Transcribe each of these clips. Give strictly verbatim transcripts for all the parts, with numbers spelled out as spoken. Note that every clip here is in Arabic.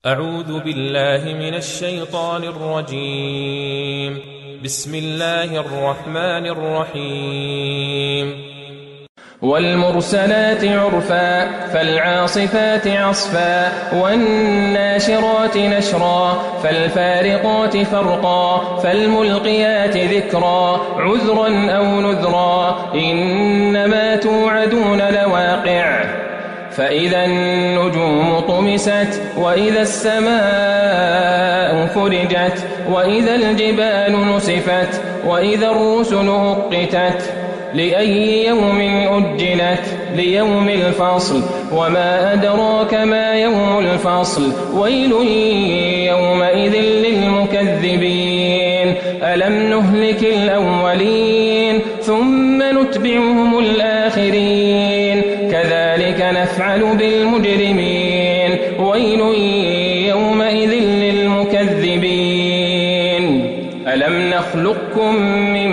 أعوذ بالله من الشيطان الرجيم. بسم الله الرحمن الرحيم. والمرسلات عرفا فالعاصفات عصفا والناشرات نشرا فالفارقات فرقا فالملقيات ذكرا عذرا أو نذرا إنما توعدون لواقع فإذا النجوم طمست وإذا السماء فرجت وإذا الجبال نسفت وإذا الرسل أقتت لأي يوم أجلت ليوم الفصل وما أدراك ما يوم الفصل ويل يومئذ للمكذبين ألم نهلك الأولين ثم نتبعهم الآخرين كذلك نفعل بالمجرمين ويل يومئذ للمكذبين ألم نخلقكم من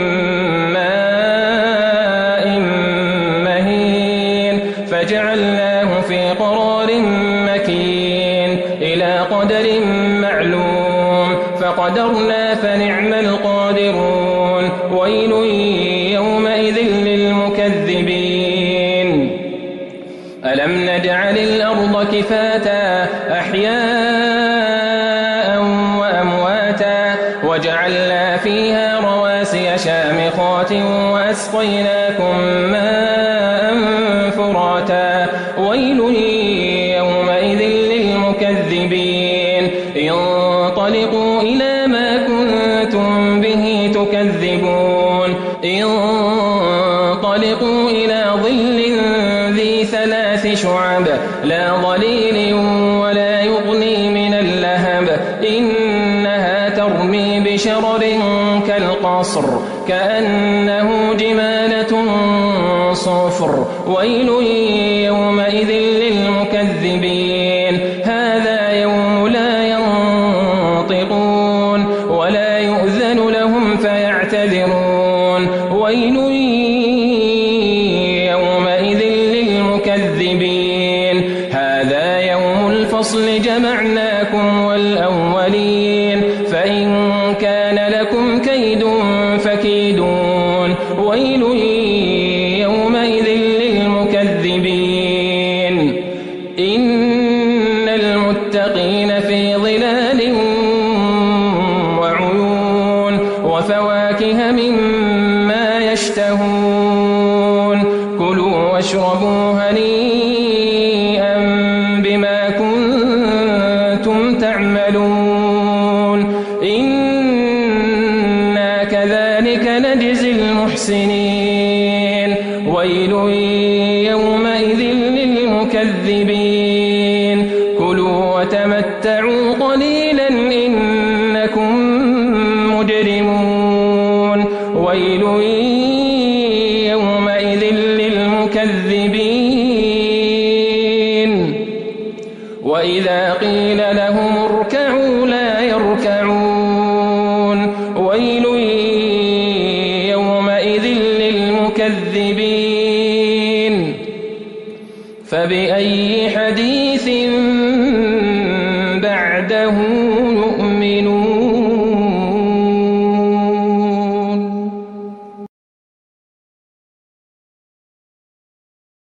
ماء مهين فجعلناه في قرار مكين إلى قدر معلوم فقدرنا فنعم القادرون ويل يومئذ للمكذبين ألم نجعل الأرض كفاتا أحياء وأمواتا وجعلنا فيها رواسي شامخات وأسقيناكم ماء فراتا ويل يومئذ للمكذبين انطلقوا إلى ما كنتم به تكذبون انطلقوا إلى ظل ذي ثلاث شعب لا ظليل ولا يغني من اللهب إنها ترمي بشرر كالقصر كأنه جمالة صفر ويل يومئذ للمكذبين هذا يوم لا ينطقون ولا يؤذن لهم فيعتذرون ويل يومئذ للمكذبين هذا يوم الفصل جمعناكم والأولين فإن كان لكم كيد فكيدون ويل يومئذ للمكذبين إن المتقين في ظلال وعيون وفواكه مما يشتهون كلوا واشربوا هنيئا بما كنتم تعملون إنا كذلك نجزي المحسنين ويل يومئذ للمكذبين كلوا وتمتعوا قليلا إنكم مجرمون ويل يومئذ للمكذبين وإذا قيل لهم اركعوا لا يركعون ويل يومئذ للمكذبين فبأي حديث بعده يؤمنون.